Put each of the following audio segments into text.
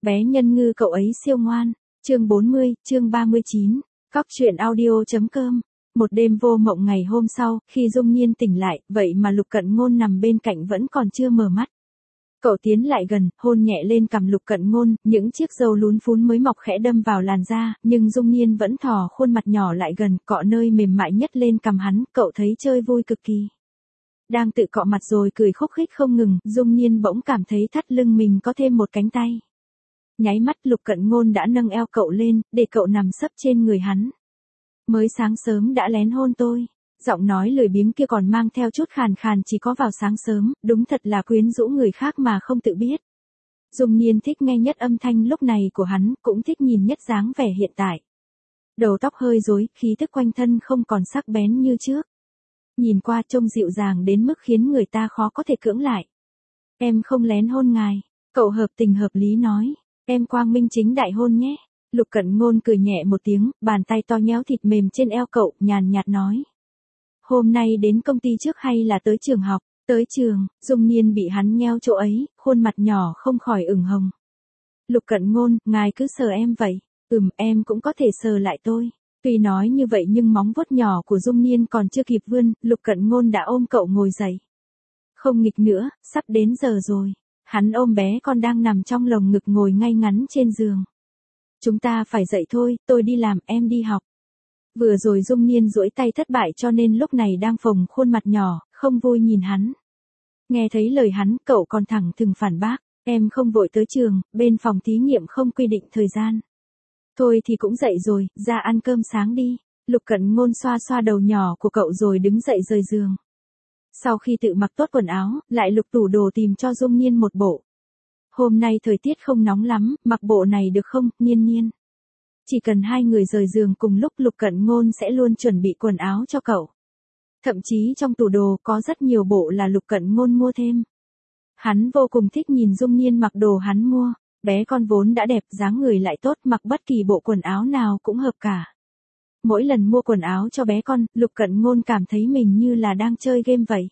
Bé nhân ngư cậu ấy siêu ngoan. Chương 40, chương 39. Cóc truyện audio.com. Một đêm vô mộng ngày hôm sau, khi Dung Nhiên tỉnh lại, vậy mà Lục Cận Ngôn nằm bên cạnh vẫn còn chưa mở mắt. Cậu tiến lại gần, hôn nhẹ lên cằm Lục Cận Ngôn, những chiếc râu lún phún mới mọc khẽ đâm vào làn da, nhưng Dung Nhiên vẫn thò khuôn mặt nhỏ lại gần, cọ nơi mềm mại nhất lên cằm hắn, cậu thấy chơi vui cực kỳ. Đang tự cọ mặt rồi cười khúc khích không ngừng, Dung Nhiên bỗng cảm thấy thắt lưng mình có thêm một cánh tay. Nháy mắt Lục Cận Ngôn đã nâng eo cậu lên, để cậu nằm sấp trên người hắn. Mới sáng sớm đã lén hôn tôi. Giọng nói lười biếng kia còn mang theo chút khàn khàn, chỉ có vào sáng sớm, đúng thật là quyến rũ người khác mà không tự biết. Dung Nhiên thích nghe nhất âm thanh lúc này của hắn, cũng thích nhìn nhất dáng vẻ hiện tại. Đầu tóc hơi rối, khí tức quanh thân không còn sắc bén như trước. Nhìn qua trông dịu dàng đến mức khiến người ta khó có thể cưỡng lại. Em không lén hôn ngài, cậu hợp tình hợp lý nói. Em quang minh chính đại hôn nhé. Lục Cận Ngôn cười nhẹ một tiếng, bàn tay to nhéo thịt mềm trên eo cậu, nhàn nhạt nói. Hôm nay đến công ty trước hay là tới trường học? Tới trường. Dung Nhiên bị hắn nheo chỗ ấy, khuôn mặt nhỏ không khỏi ửng hồng. Lục Cận Ngôn, ngài cứ sờ em vậy. Em cũng có thể sờ lại tôi. Tuy nói như vậy nhưng móng vuốt nhỏ của Dung Nhiên còn chưa kịp vươn, Lục Cận Ngôn đã ôm cậu ngồi dậy. Không nghịch nữa, sắp đến giờ rồi. Hắn ôm bé con đang nằm trong lồng ngực ngồi ngay ngắn trên giường. Chúng ta phải dậy thôi, tôi đi làm, em đi học. Vừa rồi Dung Nhiên duỗi tay thất bại cho nên lúc này đang phồng khuôn mặt nhỏ, không vui nhìn hắn. Nghe thấy lời hắn, cậu còn thẳng thừng phản bác, em không vội tới trường, bên phòng thí nghiệm không quy định thời gian. Thôi thì cũng dậy rồi, ra ăn cơm sáng đi. Lục Cận Ngôn xoa xoa đầu nhỏ của cậu rồi đứng dậy rời giường. Sau khi tự mặc tốt quần áo, lại lục tủ đồ tìm cho Dung Nhiên một bộ. Hôm nay thời tiết không nóng lắm, mặc bộ này được không, Nhiên Nhiên? Chỉ cần hai người rời giường cùng lúc Lục Cận Ngôn sẽ luôn chuẩn bị quần áo cho cậu. Thậm chí trong tủ đồ có rất nhiều bộ là Lục Cận Ngôn mua thêm. Hắn vô cùng thích nhìn Dung Nhiên mặc đồ hắn mua, bé con vốn đã đẹp, dáng người lại tốt, mặc bất kỳ bộ quần áo nào cũng hợp cả. Mỗi lần mua quần áo cho bé con, Lục Cận Ngôn cảm thấy mình như là đang chơi game vậy.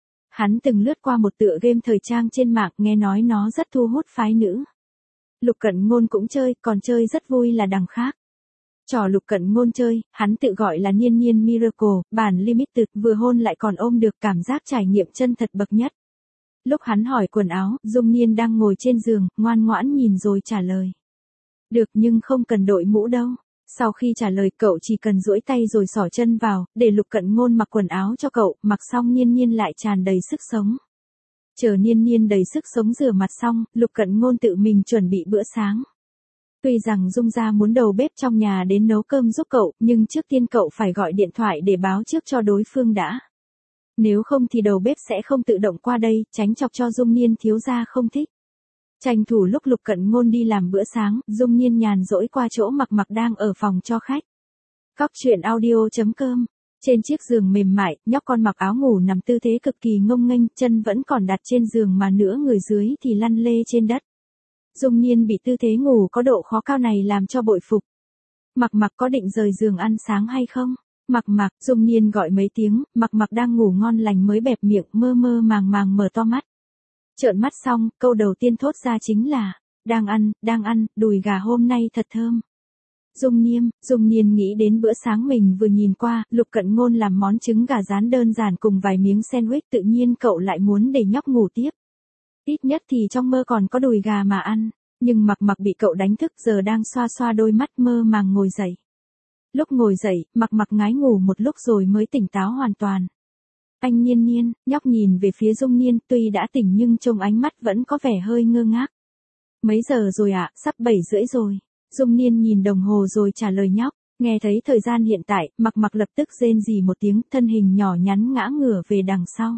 Hắn từng lướt qua một tựa game thời trang trên mạng, nghe nói nó rất thu hút phái nữ. Lục Cận Ngôn cũng chơi, còn chơi rất vui là đằng khác. Trò Lục Cận Ngôn chơi, hắn tự gọi là Nhiên Nhiên Miracle, bản limited, vừa hôn lại còn ôm được, cảm giác trải nghiệm chân thật bậc nhất. Lúc hắn hỏi quần áo, Dung Nhiên đang ngồi trên giường, ngoan ngoãn nhìn rồi trả lời. Được, nhưng không cần đội mũ đâu. Sau khi trả lời, cậu chỉ cần duỗi tay rồi xỏ chân vào, để Lục Cận Ngôn mặc quần áo cho cậu, mặc xong Nhiên Nhiên lại tràn đầy sức sống. Chờ Nhiên Nhiên đầy sức sống rửa mặt xong, Lục Cận Ngôn tự mình chuẩn bị bữa sáng. Tuy rằng Dung gia muốn đầu bếp trong nhà đến nấu cơm giúp cậu, nhưng trước tiên cậu phải gọi điện thoại để báo trước cho đối phương đã. Nếu không thì đầu bếp sẽ không tự động qua đây, tránh chọc cho Dung Nhiên thiếu gia không thích. Tranh thủ lúc Lục Cận Ngôn đi làm bữa sáng, Dung Nhiên nhàn rỗi qua chỗ Mặc đang ở phòng cho khách. Cóc truyện audio.com. Trên chiếc giường mềm mại, nhóc con mặc áo ngủ nằm tư thế cực kỳ ngông nghênh, chân vẫn còn đặt trên giường mà nửa người dưới thì lăn lê trên đất. Dung Nhiên bị tư thế ngủ có độ khó cao này làm cho bội phục. Mặc có định rời giường ăn sáng hay không? Mặc, Dung Nhiên gọi mấy tiếng, Mặc đang ngủ ngon lành mới bẹp miệng, mơ màng mở to mắt. Trợn mắt xong, câu đầu tiên thốt ra chính là, đang ăn, đùi gà hôm nay thật thơm. Dung Nhiên nghĩ đến bữa sáng mình vừa nhìn qua, Lục Cận Ngôn làm món trứng gà rán đơn giản cùng vài miếng sandwich, tự nhiên cậu lại muốn để nhóc ngủ tiếp. Ít nhất thì trong mơ còn có đùi gà mà ăn, nhưng Mặc bị cậu đánh thức giờ đang xoa xoa đôi mắt mơ màng ngồi dậy. Lúc ngồi dậy, Mặc ngái ngủ một lúc rồi mới tỉnh táo hoàn toàn. Anh Nhiên, nhóc nhìn về phía Dung Nhiên, tuy đã tỉnh nhưng trông ánh mắt vẫn có vẻ hơi ngơ ngác. Mấy giờ rồi ạ? Sắp 7:30 rồi. Dung Nhiên nhìn đồng hồ rồi trả lời nhóc, nghe thấy thời gian hiện tại, Mặc lập tức rên rỉ một tiếng, thân hình nhỏ nhắn ngã ngửa về đằng sau.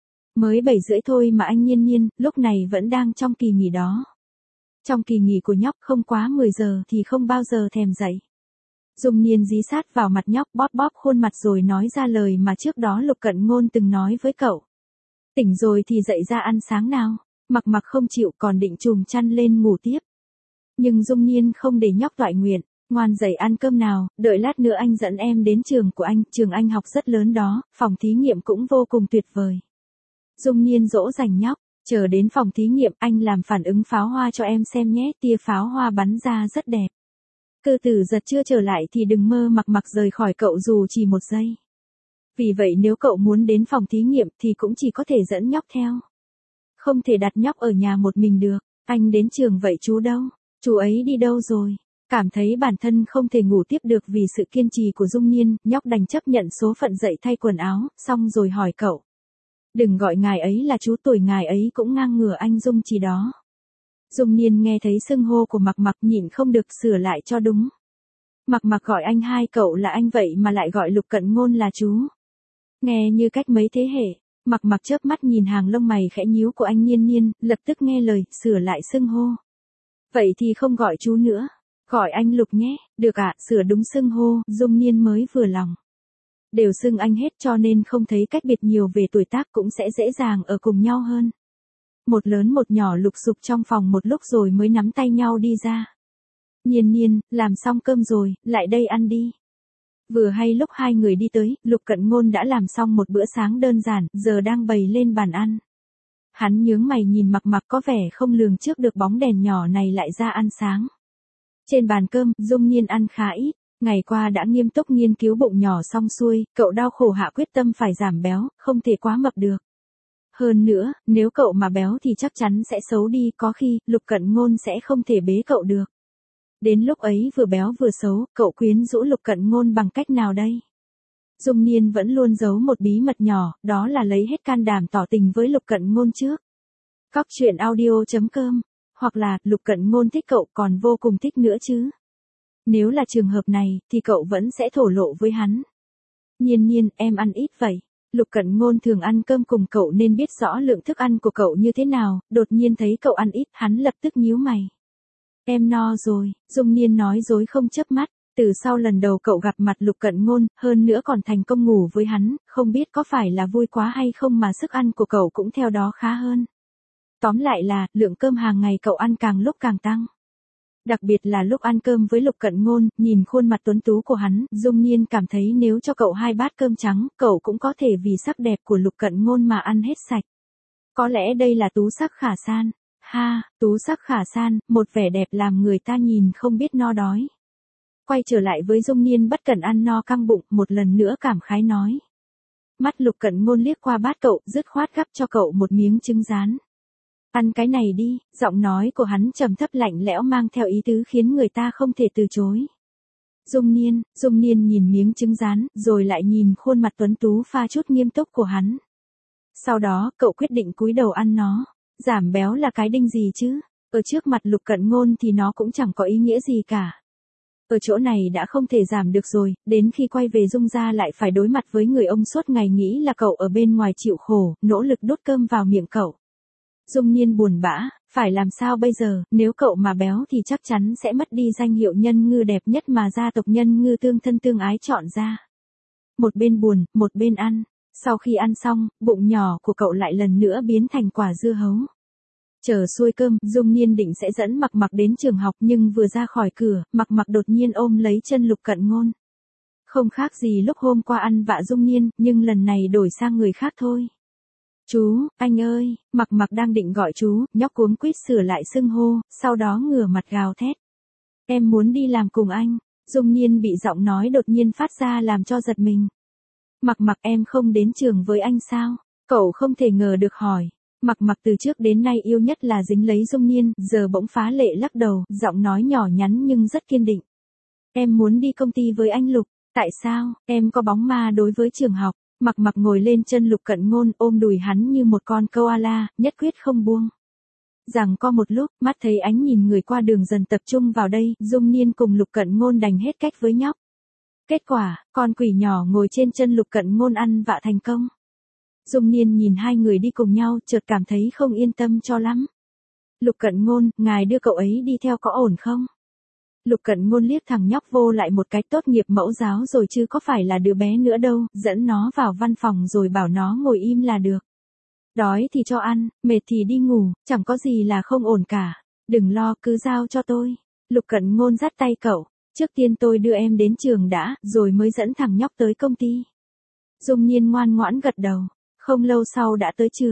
Mới 7:30 thôi mà anh Nhiên, lúc này vẫn đang trong kỳ nghỉ đó. Trong kỳ nghỉ của nhóc không quá 10 giờ thì không bao giờ thèm dậy. Dung Nhiên dí sát vào mặt nhóc, bóp khuôn mặt rồi nói ra lời mà trước đó Lục Cận Ngôn từng nói với cậu. Tỉnh rồi thì dậy ra ăn sáng nào. Mặc không chịu, còn định trùm chăn lên ngủ tiếp. Nhưng Dung Nhiên không để nhóc toại nguyện, ngoan dậy ăn cơm nào, đợi lát nữa anh dẫn em đến trường của anh, trường anh học rất lớn đó, phòng thí nghiệm cũng vô cùng tuyệt vời. Dung Nhiên dỗ dành nhóc, Chờ đến phòng thí nghiệm, anh làm phản ứng pháo hoa cho em xem nhé, tia pháo hoa bắn ra rất đẹp. Cơ tử giật chưa trở lại thì đừng mơ mặc rời khỏi cậu dù chỉ một giây. Vì vậy nếu cậu muốn đến phòng thí nghiệm thì cũng chỉ có thể dẫn nhóc theo. Không thể đặt nhóc ở nhà một mình được. Anh đến trường vậy chú đâu? Chú ấy đi đâu rồi? Cảm thấy bản thân không thể ngủ tiếp được vì sự kiên trì của Dung Nhiên, nhóc đành chấp nhận số phận dậy thay quần áo, xong rồi hỏi cậu. Đừng gọi ngài ấy là chú, tuổi ngài ấy cũng ngang ngửa anh Dung Trì đó. Dung Nhiên nghe thấy xưng hô của Mặc nhịn không được sửa lại cho đúng. Mặc gọi anh hai cậu là anh vậy mà lại gọi Lục Cận Ngôn là chú. Nghe như cách mấy thế hệ. Mặc chớp mắt nhìn hàng lông mày khẽ nhíu của anh Nhiên, lập tức nghe lời, sửa lại xưng hô. Vậy thì không gọi chú nữa, gọi anh Lục nhé. Được ạ, sửa đúng xưng hô, Dung Nhiên mới vừa lòng. Đều xưng anh hết cho nên không thấy cách biệt nhiều về tuổi tác, cũng sẽ dễ dàng ở cùng nhau hơn. Một lớn một nhỏ lục xục trong phòng một lúc rồi mới nắm tay nhau đi ra. Nhiên, làm xong cơm rồi, lại đây ăn đi. Vừa hay lúc hai người đi tới, Lục Cận Ngôn đã làm xong một bữa sáng đơn giản, giờ đang bày lên bàn ăn. Hắn nhướng mày nhìn Mặc có vẻ không lường trước được bóng đèn nhỏ này lại ra ăn sáng. Trên bàn cơm, Dung Nhiên ăn khá ít. Ngày qua đã nghiêm túc nghiên cứu bụng nhỏ xong xuôi, cậu đau khổ hạ quyết tâm phải giảm béo, không thể quá mập được. Hơn nữa, nếu cậu mà béo thì chắc chắn sẽ xấu đi, có khi, Lục Cận Ngôn sẽ không thể bế cậu được. Đến lúc ấy vừa béo vừa xấu, cậu quyến rũ Lục Cận Ngôn bằng cách nào đây? Dung Nhiên vẫn luôn giấu một bí mật nhỏ, đó là lấy hết can đảm tỏ tình với Lục Cận Ngôn trước. Cóc truyện audio.com, hoặc là, Lục Cận Ngôn thích cậu còn vô cùng thích nữa chứ. Nếu là trường hợp này, thì cậu vẫn sẽ thổ lộ với hắn. Nhiên, em ăn ít vậy. Lục Cận Ngôn thường ăn cơm cùng cậu nên biết rõ lượng thức ăn của cậu như thế nào, đột nhiên thấy cậu ăn ít, hắn lập tức nhíu mày. Em no rồi, Dung Nhiên nói dối không chớp mắt, từ sau lần đầu cậu gặp mặt Lục Cận Ngôn, hơn nữa còn thành công ngủ với hắn, không biết có phải là vui quá hay không mà sức ăn của cậu cũng theo đó khá hơn. Tóm lại là, lượng cơm hàng ngày cậu ăn càng lúc càng tăng. Đặc biệt là lúc ăn cơm với Lục Cận Ngôn, nhìn khuôn mặt tuấn tú của hắn, Dung Nhiên cảm thấy nếu cho cậu 2 bát cơm trắng, cậu cũng có thể vì sắc đẹp của Lục Cận Ngôn mà ăn hết sạch. Có lẽ đây là tú sắc khả san. Ha, tú sắc khả san, một vẻ đẹp làm người ta nhìn không biết no đói. Quay trở lại với Dung Nhiên bất cẩn ăn no căng bụng, một lần nữa cảm khái nói. Mắt Lục Cận Ngôn liếc qua bát cậu, dứt khoát gắp cho cậu một miếng trứng rán. Ăn cái này đi, giọng nói của hắn trầm thấp lạnh lẽo mang theo ý tứ khiến người ta không thể từ chối. Dung Nhiên nhìn miếng trứng rán, rồi lại nhìn khuôn mặt tuấn tú pha chút nghiêm túc của hắn. Sau đó, cậu quyết định cúi đầu ăn nó. Giảm béo là cái đinh gì chứ? Ở trước mặt Lục Cận Ngôn thì nó cũng chẳng có ý nghĩa gì cả. Ở chỗ này đã không thể giảm được rồi, đến khi quay về Dung gia lại phải đối mặt với người ông suốt ngày nghĩ là cậu ở bên ngoài chịu khổ, nỗ lực đút cơm vào miệng cậu. Dung Nhiên buồn bã, phải làm sao bây giờ, nếu cậu mà béo thì chắc chắn sẽ mất đi danh hiệu nhân ngư đẹp nhất mà gia tộc nhân ngư tương thân tương ái chọn ra. Một bên buồn, một bên ăn. Sau khi ăn xong, bụng nhỏ của cậu lại lần nữa biến thành quả dưa hấu. Chờ xuôi cơm, Dung Nhiên định sẽ dẫn Mặc đến trường học nhưng vừa ra khỏi cửa, Mặc đột nhiên ôm lấy chân Lục Cận Ngôn. Không khác gì lúc hôm qua ăn vạ Dung Nhiên, nhưng lần này đổi sang người khác thôi. Chú, anh ơi, Mặc đang định gọi chú, nhóc cuống quýt sửa lại xưng hô, sau đó ngửa mặt gào thét. Em muốn đi làm cùng anh. Dung Nhiên bị giọng nói đột nhiên phát ra làm cho giật mình. Mặc em không đến trường với anh sao? Cậu không thể ngờ được hỏi. Mặc từ trước đến nay yêu nhất là dính lấy Dung Nhiên, giờ bỗng phá lệ lắc đầu, giọng nói nhỏ nhắn nhưng rất kiên định. Em muốn đi công ty với anh Lục. Tại sao? Em có bóng ma đối với trường học. Mặc ngồi lên chân Lục Cận Ngôn, ôm đùi hắn như một con koala, nhất quyết không buông. Rằng có một lúc, mắt thấy ánh nhìn người qua đường dần tập trung vào đây, Dung Nhiên cùng Lục Cận Ngôn đành hết cách với nhóc. Kết quả, con quỷ nhỏ ngồi trên chân Lục Cận Ngôn ăn vạ thành công. Dung Nhiên nhìn hai người đi cùng nhau, chợt cảm thấy không yên tâm cho lắm. Lục Cận Ngôn, ngài đưa cậu ấy đi theo có ổn không? Lục Cận Ngôn liếc thằng nhóc vô lại một cái, tốt nghiệp mẫu giáo rồi chứ có phải là đứa bé nữa đâu, dẫn nó vào văn phòng rồi bảo nó ngồi im là được. Đói thì cho ăn, mệt thì đi ngủ, chẳng có gì là không ổn cả. Đừng lo, cứ giao cho tôi. Lục Cận Ngôn dắt tay cậu. Trước tiên tôi đưa em đến trường đã, rồi mới dẫn thằng nhóc tới công ty. Dung Nhiên ngoan ngoãn gật đầu. Không lâu sau đã tới trường.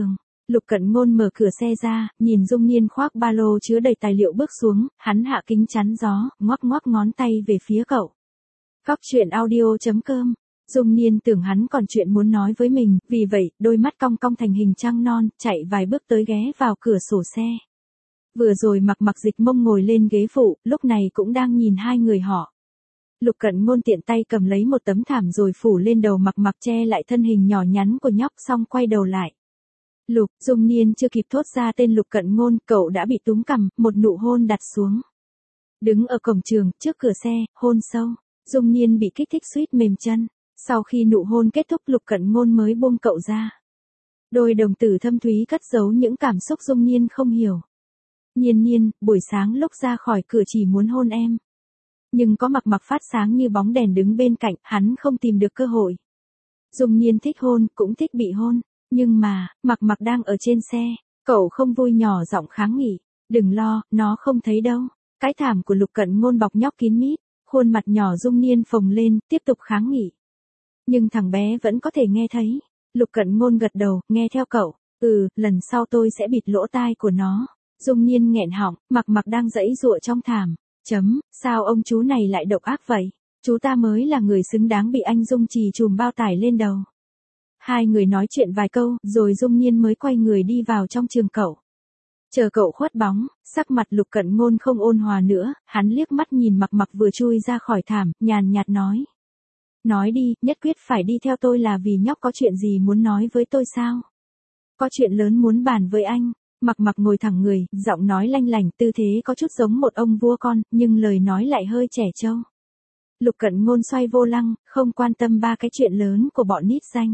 Lục Cận Ngôn mở cửa xe ra, nhìn Dung Nhiên khoác ba lô chứa đầy tài liệu bước xuống, hắn hạ kính chắn gió, ngoắc ngoắc ngón tay về phía cậu. Cóc truyện audio.com. Dung Nhiên tưởng hắn còn chuyện muốn nói với mình, vì vậy, đôi mắt cong cong thành hình trăng non, chạy vài bước tới ghé vào cửa sổ xe. Vừa rồi Mặc dịch mông ngồi lên ghế phụ, lúc này cũng đang nhìn hai người họ. Lục Cận Ngôn tiện tay cầm lấy một tấm thảm rồi phủ lên đầu Mặc che lại thân hình nhỏ nhắn của nhóc xong quay đầu lại. Dung Nhiên chưa kịp thốt ra tên Lục Cận Ngôn, cậu đã bị túm cằm, một nụ hôn đặt xuống. Đứng ở cổng trường, trước cửa xe, hôn sâu. Dung Nhiên bị kích thích suýt mềm chân. Sau khi nụ hôn kết thúc Lục Cận Ngôn mới buông cậu ra. Đôi đồng tử thâm thúy cất giấu những cảm xúc Dung Nhiên không hiểu. Nhiên, buổi sáng lúc ra khỏi cửa chỉ muốn hôn em. Nhưng có Mặc phát sáng như bóng đèn đứng bên cạnh, hắn không tìm được cơ hội. Dung Nhiên thích hôn, cũng thích bị hôn. Nhưng mà, Mặc đang ở trên xe, cậu không vui nhỏ giọng kháng nghị. Đừng lo, nó không thấy đâu. Cái thảm của Lục Cận Ngôn bọc nhóc kín mít, khuôn mặt nhỏ Dung Nhiên phồng lên, tiếp tục kháng nghị. Nhưng thằng bé vẫn có thể nghe thấy. Lục Cận Ngôn gật đầu, nghe theo cậu. Lần sau tôi sẽ bịt lỗ tai của nó. Dung Nhiên nghẹn họng, Mặc đang giãy giụa trong thảm. Sao ông chú này lại độc ác vậy? Chú ta mới là người xứng đáng bị anh Dung Trì chùm bao tải lên đầu. Hai người nói chuyện vài câu, rồi Dung Nhiên mới quay người đi vào trong trường cậu. Chờ cậu khuất bóng, sắc mặt Lục Cận Ngôn không ôn hòa nữa, hắn liếc mắt nhìn Mặc vừa chui ra khỏi thảm, nhàn nhạt nói. Nói đi, nhất quyết phải đi theo tôi là vì nhóc có chuyện gì muốn nói với tôi sao? Có chuyện lớn muốn bàn với anh. Mặc ngồi thẳng người, giọng nói lanh lảnh, tư thế có chút giống một ông vua con, nhưng lời nói lại hơi trẻ trâu. Lục Cận Ngôn xoay vô lăng, không quan tâm ba cái chuyện lớn của bọn nít danh.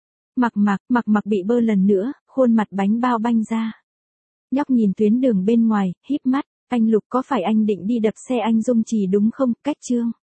Mặc bị bơ lần nữa, khuôn mặt bánh bao banh ra. Nhóc nhìn tuyến đường bên ngoài, híp mắt, anh Lục có phải anh định đi đập xe anh Dung Trì đúng không, cách chương.